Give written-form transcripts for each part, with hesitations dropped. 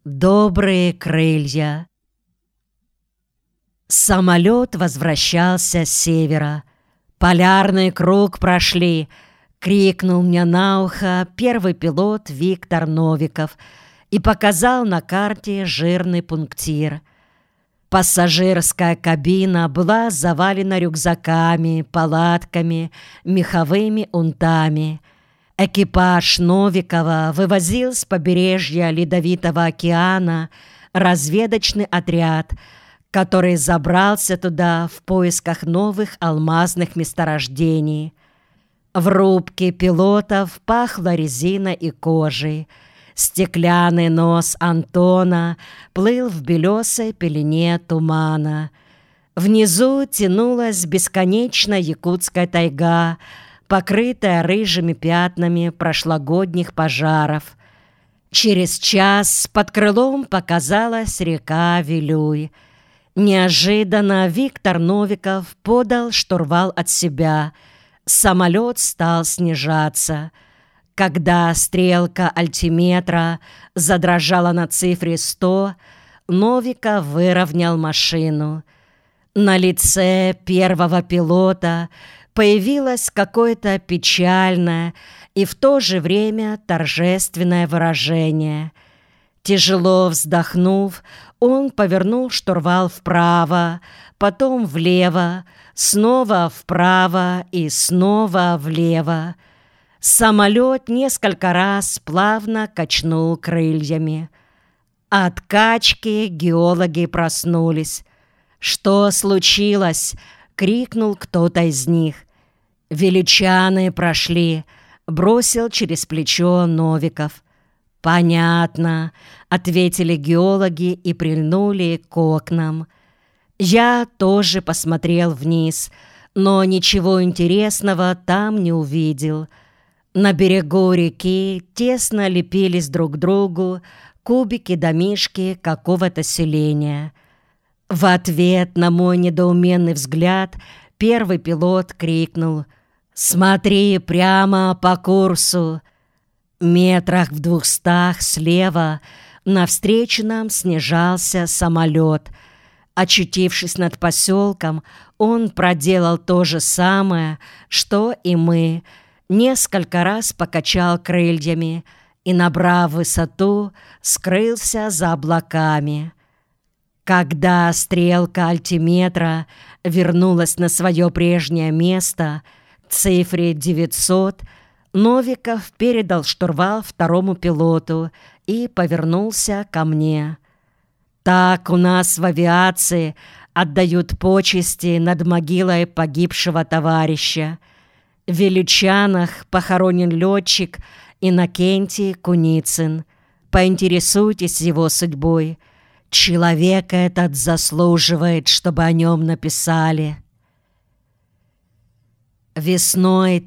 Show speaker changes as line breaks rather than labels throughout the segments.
Добрые крылья. Самолет возвращался с севера. Полярный круг прошли, крикнул мне на ухо первый пилот Виктор Новиков и показал на карте жирный пунктир. Пассажирская кабина была завалена рюкзаками, палатками, меховыми унтами. Экипаж Новикова вывозил с побережья Ледовитого океана разведочный отряд, который забрался туда в поисках новых алмазных месторождений. В рубке пилотов пахло резиной и кожей. Стеклянный нос Антона плыл в белесой пелене тумана. Внизу тянулась бесконечная якутская тайга, покрытая рыжими пятнами прошлогодних пожаров. Через час под крылом показалась река Вилюй. Неожиданно Виктор Новиков подал штурвал от себя. Самолет стал снижаться. Когда стрелка альтиметра задрожала на цифре 100, Новиков выровнял машину. На лице первого пилота появилось какое-то печальное и в то же время торжественное выражение. Тяжело вздохнув, он повернул штурвал вправо, потом влево, снова вправо и снова влево. Самолет несколько раз плавно качнул крыльями. От качки геологи проснулись. «Что случилось?» — крикнул кто-то из них. «Величаны прошли», — бросил через плечо Новиков. «Понятно», — ответили геологи и прильнули к окнам. Я тоже посмотрел вниз, но ничего интересного там не увидел. На берегу реки тесно лепились друг к другу кубики-домишки какого-то селения. В ответ на мой недоуменный взгляд первый пилот крикнул: «Смотри прямо по курсу!» Метрах в 200 слева навстречу нам снижался самолет. Очутившись над поселком, он проделал то же самое, что и мы. Несколько раз покачал крыльями и, набрав высоту, скрылся за облаками. Когда стрелка альтиметра вернулась на свое прежнее место, к цифре 900, Новиков передал штурвал второму пилоту и повернулся ко мне. «Так у нас в авиации отдают почести над могилой погибшего товарища. В Величанах похоронен летчик Иннокентий Куницын. Поинтересуйтесь его судьбой. Человек этот заслуживает, чтобы о нем написали». Весной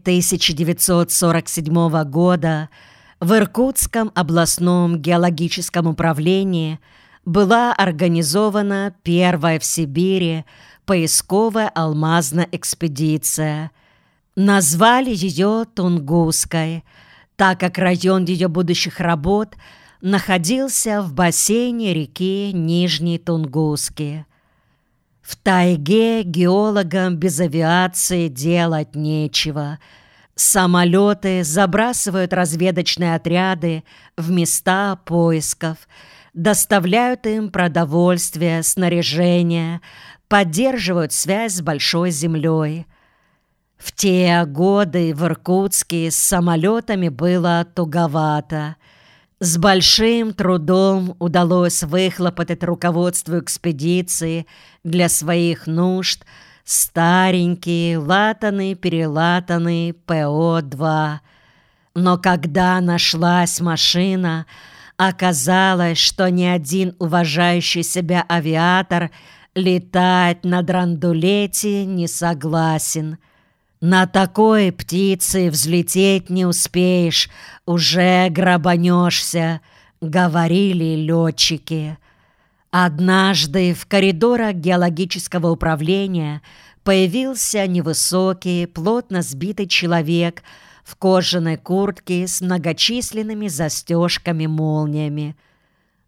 1947 года в Иркутском областном геологическом управлении была организована первая в Сибири поисковая алмазная экспедиция. Назвали ее Тунгусской, так как район ее будущих работ находился в бассейне реки Нижний Тунгусский. В тайге геологам без авиации делать нечего. Самолеты забрасывают разведочные отряды в места поисков, доставляют им продовольствие, снаряжение, поддерживают связь с большой землей. В те годы в Иркутске с самолетами было туговато. С большим трудом удалось выхлопотать руководству экспедиции для своих нужд старенький, латанный-перелатанный ПО-2. Но когда нашлась машина, оказалось, что ни один уважающий себя авиатор летать на драндулете не согласен. «На такой птице взлететь не успеешь, уже грабанешься», — говорили летчики. Однажды в коридорах геологического управления появился невысокий, плотно сбитый человек в кожаной куртке с многочисленными застежками-молниями.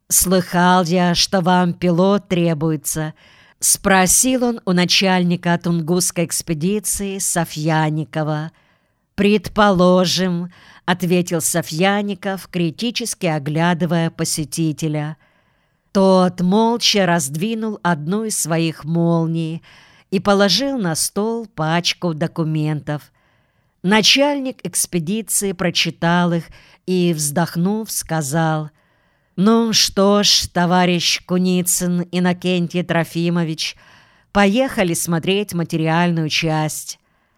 «Слыхал я, что вам пилот требуется», — спросил он у начальника Тунгусской экспедиции Софьяникова. «Предположим», — ответил Софьяников, критически оглядывая посетителя. Тот молча раздвинул одну из своих молний и положил на стол пачку документов. Начальник экспедиции прочитал их и, вздохнув, сказал: «Ну что ж, товарищ Куницын Иннокентий Трофимович, поехали смотреть материальную часть».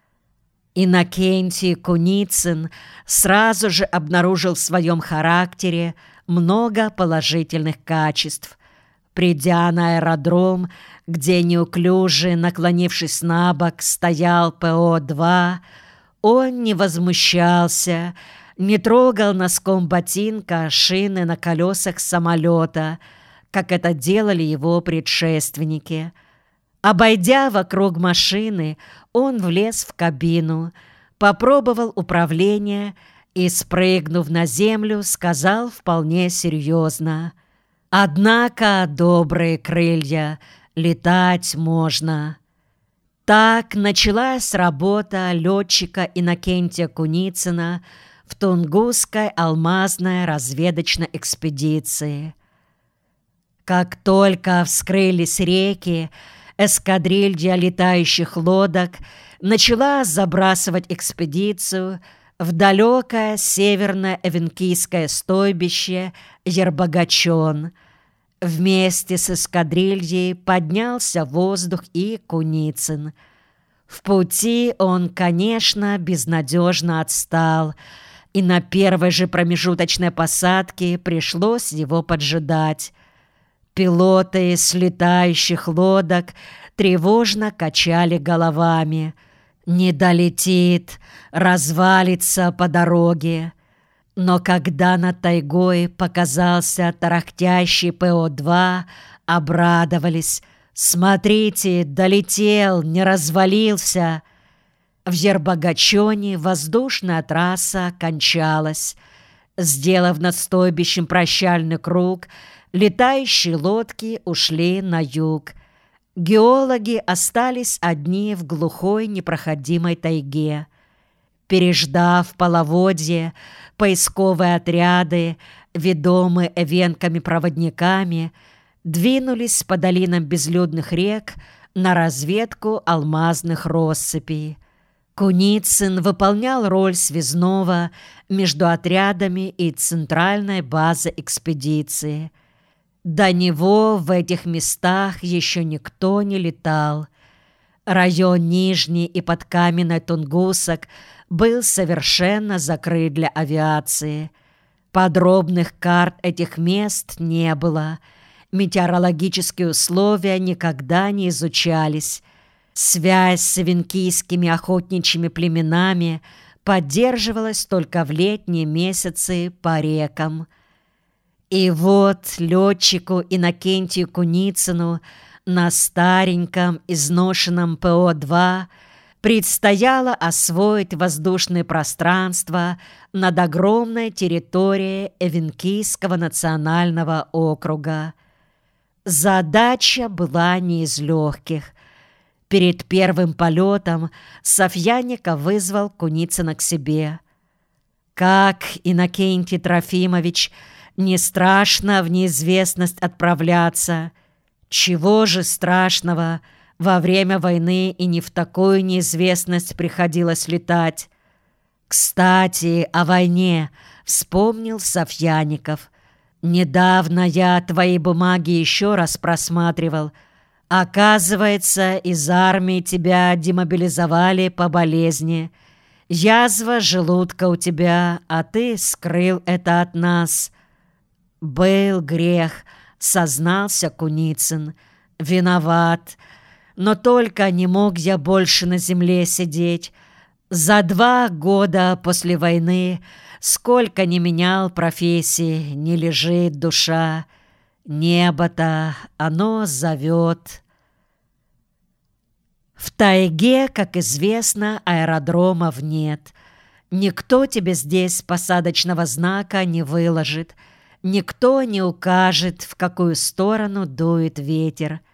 Иннокентий Куницын сразу же обнаружил в своем характере много положительных качеств. Придя на аэродром, где неуклюже, наклонившись на бок, стоял ПО-2, он не возмущался, не трогал носком ботинка шины на колесах самолета, как это делали его предшественники. Обойдя вокруг машины, он влез в кабину, попробовал управление и, спрыгнув на землю, сказал вполне серьезно: «Однако, добрые крылья, летать можно». Так началась работа летчика Иннокентия Куницына в Тунгусской алмазной разведочной экспедиции. Как только вскрылись реки, эскадрилья летающих лодок начала забрасывать экспедицию в далекое северное эвенкийское стойбище Ербагачон. Вместе с эскадрильей поднялся в воздух и Куницын. В пути он, конечно, безнадежно отстал, и на первой же промежуточной посадке пришлось его поджидать. Пилоты с летающих лодок тревожно качали головами. «Не долетит, развалится по дороге». Но когда над тайгой показался тарахтящий ПО-2, обрадовались: «Смотрите, долетел, не развалился». В Ербагачоне воздушная трасса кончалась. Сделав над стойбищем прощальный круг, летающие лодки ушли на юг. Геологи остались одни в глухой непроходимой тайге. Переждав половодье, поисковые отряды, ведомые эвенками-проводниками, двинулись по долинам безлюдных рек на разведку алмазных россыпей. Куницын выполнял роль связного между отрядами и центральной базой экспедиции. До него в этих местах еще никто не летал. Район Нижний и подкаменной Тунгусок был совершенно закрыт для авиации. Подробных карт этих мест не было. Метеорологические условия никогда не изучались. Связь с эвенкийскими охотничьими племенами поддерживалась только в летние месяцы по рекам. И вот летчику Иннокентию Куницыну на стареньком изношенном ПО-2 предстояло освоить воздушное пространство над огромной территорией Эвенкийского национального округа. Задача была не из легких. Перед первым полетом Софьяников вызвал Куницына к себе. «Как, Иннокентий Трофимович, не страшно в неизвестность отправляться? Чего же страшного? Во время войны и не в такую неизвестность приходилось летать». «Кстати, о войне», — вспомнил Софьяников. «Недавно я твои бумаги еще раз просматривал. Оказывается, из армии тебя демобилизовали по болезни. Язва желудка у тебя, а ты скрыл это от нас». «Был грех», — сознался Куницын. «Виноват. Но только не мог я больше на земле сидеть. За 2 года после войны сколько не менял профессии, не лежит душа. Небо-то, оно зовет». В тайге, как известно, аэродромов нет. Никто тебе здесь посадочного знака не выложит. Никто не укажет, в какую сторону дует ветер.